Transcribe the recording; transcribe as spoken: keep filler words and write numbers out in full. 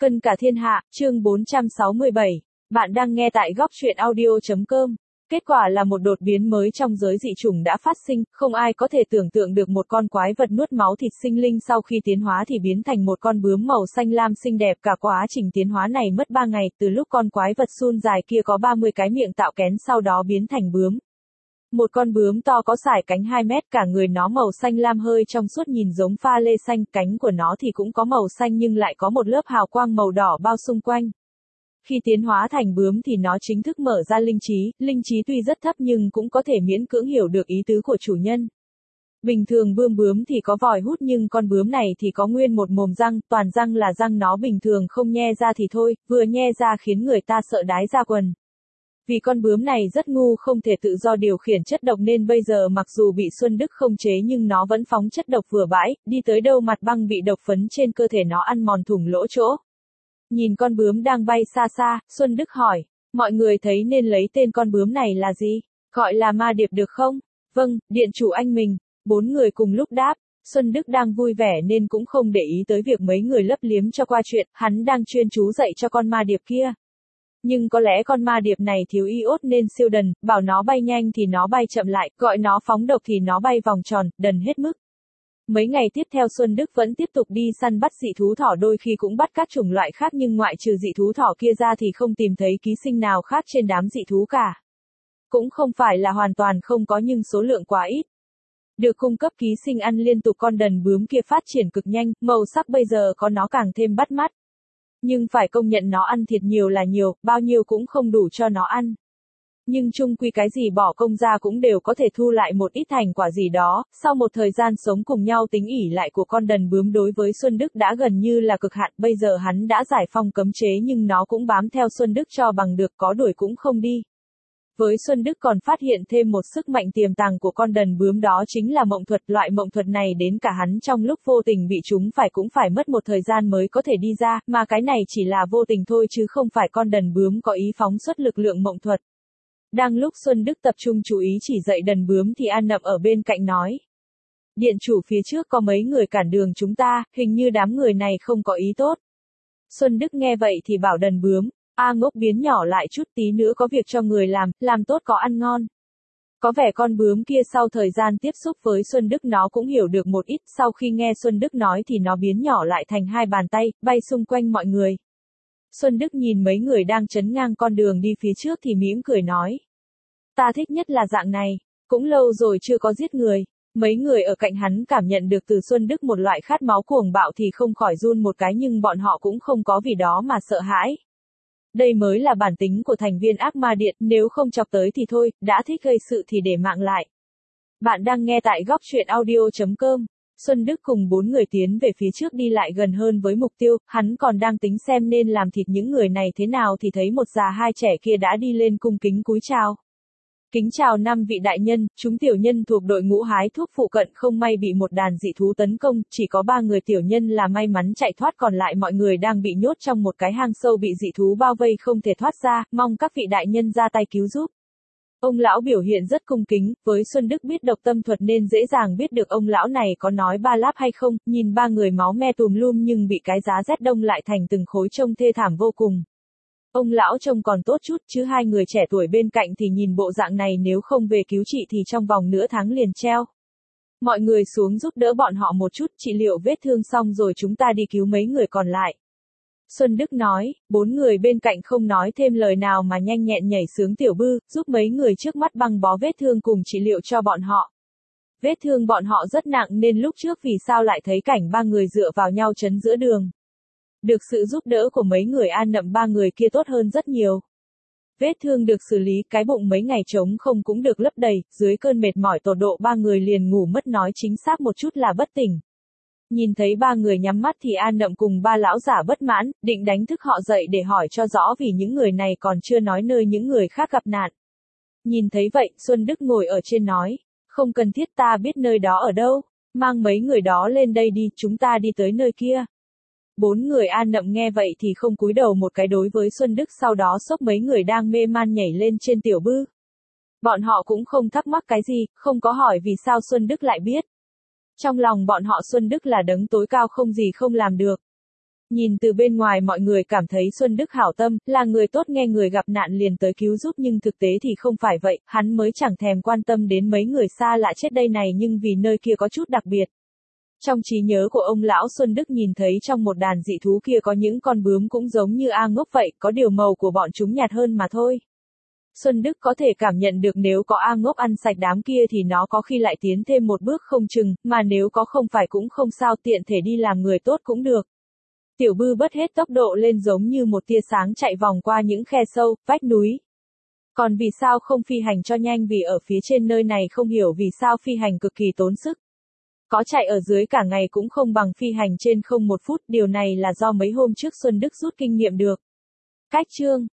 Cân cả thiên hạ, chương bốn trăm sáu mươi bảy. Bạn đang nghe tại góc truyện audio.com. Kết quả là một đột biến mới trong giới dị chủng đã phát sinh, không ai có thể tưởng tượng được một con quái vật nuốt máu thịt sinh linh sau khi tiến hóa thì biến thành một con bướm màu xanh lam xinh đẹp. Cả quá trình tiến hóa này mất ba ngày, từ lúc con quái vật suôn dài kia có ba mươi cái miệng tạo kén sau đó biến thành bướm. Một con bướm to có sải cánh hai mét, cả người nó màu xanh lam hơi trong suốt nhìn giống pha lê xanh, cánh của nó thì cũng có màu xanh nhưng lại có một lớp hào quang màu đỏ bao xung quanh. Khi tiến hóa thành bướm thì nó chính thức mở ra linh trí, linh trí tuy rất thấp nhưng cũng có thể miễn cưỡng hiểu được ý tứ của chủ nhân. Bình thường bươm bướm thì có vòi hút nhưng con bướm này thì có nguyên một mồm răng, toàn răng là răng nó bình thường không nhe ra thì thôi, vừa nhe ra khiến người ta sợ đái ra quần. Vì con bướm này rất ngu không thể tự do điều khiển chất độc nên bây giờ mặc dù bị Xuân Đức không chế nhưng nó vẫn phóng chất độc vừa bãi, đi tới đâu mặt băng bị độc phấn trên cơ thể nó ăn mòn thủng lỗ chỗ. Nhìn con bướm đang bay xa xa, Xuân Đức hỏi, mọi người thấy nên lấy tên con bướm này là gì? Gọi là ma điệp được không? Vâng, điện chủ anh mình. Bốn người cùng lúc đáp. Xuân Đức đang vui vẻ nên cũng không để ý tới việc mấy người lấp liếm cho qua chuyện, hắn đang chuyên chú dạy cho con ma điệp kia. Nhưng có lẽ con ma điệp này thiếu iốt nên siêu đần, bảo nó bay nhanh thì nó bay chậm lại, gọi nó phóng độc thì nó bay vòng tròn, đần hết mức. Mấy ngày tiếp theo Xuân Đức vẫn tiếp tục đi săn bắt dị thú thỏ, đôi khi cũng bắt các chủng loại khác nhưng ngoại trừ dị thú thỏ kia ra thì không tìm thấy ký sinh nào khác trên đám dị thú cả. Cũng không phải là hoàn toàn không có nhưng số lượng quá ít. Được cung cấp ký sinh ăn liên tục, con đần bướm kia phát triển cực nhanh, màu sắc bây giờ có nó càng thêm bắt mắt. Nhưng phải công nhận nó ăn thịt nhiều là nhiều, bao nhiêu cũng không đủ cho nó ăn. Nhưng chung quy cái gì bỏ công ra cũng đều có thể thu lại một ít thành quả gì đó, sau một thời gian sống cùng nhau tính ỷ lại của con đần bướm đối với Xuân Đức đã gần như là cực hạn, bây giờ hắn đã giải phong cấm chế nhưng nó cũng bám theo Xuân Đức cho bằng được, có đuổi cũng không đi. Với Xuân Đức còn phát hiện thêm một sức mạnh tiềm tàng của con đần bướm, đó chính là mộng thuật. Loại mộng thuật này đến cả hắn trong lúc vô tình bị chúng phải cũng phải mất một thời gian mới có thể đi ra, mà cái này chỉ là vô tình thôi chứ không phải con đần bướm có ý phóng xuất lực lượng mộng thuật. Đang lúc Xuân Đức tập trung chú ý chỉ dạy đần bướm thì An Nậm ở bên cạnh nói. Điện chủ, phía trước có mấy người cản đường chúng ta, hình như đám người này không có ý tốt. Xuân Đức nghe vậy thì bảo đần bướm. A ngốc, biến nhỏ lại chút, tí nữa có việc cho người làm, làm tốt có ăn ngon. Có vẻ con bướm kia sau thời gian tiếp xúc với Xuân Đức nó cũng hiểu được một ít, sau khi nghe Xuân Đức nói thì nó biến nhỏ lại thành hai bàn tay, bay xung quanh mọi người. Xuân Đức nhìn mấy người đang chắn ngang con đường đi phía trước thì mỉm cười nói. Ta thích nhất là dạng này, cũng lâu rồi chưa có giết người. Mấy người ở cạnh hắn cảm nhận được từ Xuân Đức một loại khát máu cuồng bạo thì không khỏi run một cái, nhưng bọn họ cũng không có vì đó mà sợ hãi. Đây mới là bản tính của thành viên ác ma điện, nếu không chọc tới thì thôi, đã thích gây sự thì để mạng lại. Bạn đang nghe tại góc truyện audio.com. Xuân Đức cùng bốn người tiến về phía trước, đi lại gần hơn với mục tiêu, hắn còn đang tính xem nên làm thịt những người này thế nào thì thấy một già hai trẻ kia đã đi lên cung kính cúi chào. Kính chào năm vị đại nhân, chúng tiểu nhân thuộc đội ngũ hái thuốc phụ cận không may bị một đàn dị thú tấn công, chỉ có ba người tiểu nhân là may mắn chạy thoát, còn lại mọi người đang bị nhốt trong một cái hang sâu bị dị thú bao vây không thể thoát ra, mong các vị đại nhân ra tay cứu giúp. Ông lão biểu hiện rất cung kính, với Xuân Đức biết độc tâm thuật nên dễ dàng biết được ông lão này có nói ba láp hay không, nhìn ba người máu me tùm lum nhưng bị cái giá rét đông lại thành từng khối trông thê thảm vô cùng. Ông lão trông còn tốt chút chứ hai người trẻ tuổi bên cạnh thì nhìn bộ dạng này nếu không về cứu trị thì trong vòng nửa tháng liền treo. Mọi người xuống giúp đỡ bọn họ một chút, trị liệu vết thương xong rồi chúng ta đi cứu mấy người còn lại. Xuân Đức nói, bốn người bên cạnh không nói thêm lời nào mà nhanh nhẹn nhảy xuống tiểu bư, giúp mấy người trước mắt băng bó vết thương cùng trị liệu cho bọn họ. Vết thương bọn họ rất nặng nên lúc trước vì sao lại thấy cảnh ba người dựa vào nhau chấn giữa đường. Được sự giúp đỡ của mấy người An Nậm ba người kia tốt hơn rất nhiều. Vết thương được xử lý, cái bụng mấy ngày trống không cũng được lấp đầy, dưới cơn mệt mỏi tột độ ba người liền ngủ mất, nói chính xác một chút là bất tỉnh. Nhìn thấy ba người nhắm mắt thì An Nậm cùng ba lão giả bất mãn, định đánh thức họ dậy để hỏi cho rõ vì những người này còn chưa nói nơi những người khác gặp nạn. Nhìn thấy vậy, Xuân Đức ngồi ở trên nói, không cần thiết, ta biết nơi đó ở đâu, mang mấy người đó lên đây đi, chúng ta đi tới nơi kia. Bốn người An Nậm nghe vậy thì không cúi đầu một cái đối với Xuân Đức, sau đó xốc mấy người đang mê man nhảy lên trên tiểu bư. Bọn họ cũng không thắc mắc cái gì, không có hỏi vì sao Xuân Đức lại biết. Trong lòng bọn họ Xuân Đức là đấng tối cao không gì không làm được. Nhìn từ bên ngoài mọi người cảm thấy Xuân Đức hảo tâm, là người tốt nghe người gặp nạn liền tới cứu giúp nhưng thực tế thì không phải vậy, hắn mới chẳng thèm quan tâm đến mấy người xa lạ chết đây này nhưng vì nơi kia có chút đặc biệt. Trong trí nhớ của ông lão Xuân Đức nhìn thấy trong một đàn dị thú kia có những con bướm cũng giống như A Ngốc vậy, có điều màu của bọn chúng nhạt hơn mà thôi. Xuân Đức có thể cảm nhận được nếu có A Ngốc ăn sạch đám kia thì nó có khi lại tiến thêm một bước không chừng, mà nếu có không phải cũng không sao tiện thể đi làm người tốt cũng được. Tiểu Bư bớt hết tốc độ lên giống như một tia sáng chạy vòng qua những khe sâu, vách núi. Còn vì sao không phi hành cho nhanh vì ở phía trên nơi này không hiểu vì sao phi hành cực kỳ tốn sức. Có chạy ở dưới cả ngày cũng không bằng phi hành trên không một phút, điều này là do mấy hôm trước Xuân Đức rút kinh nghiệm được. Cách chương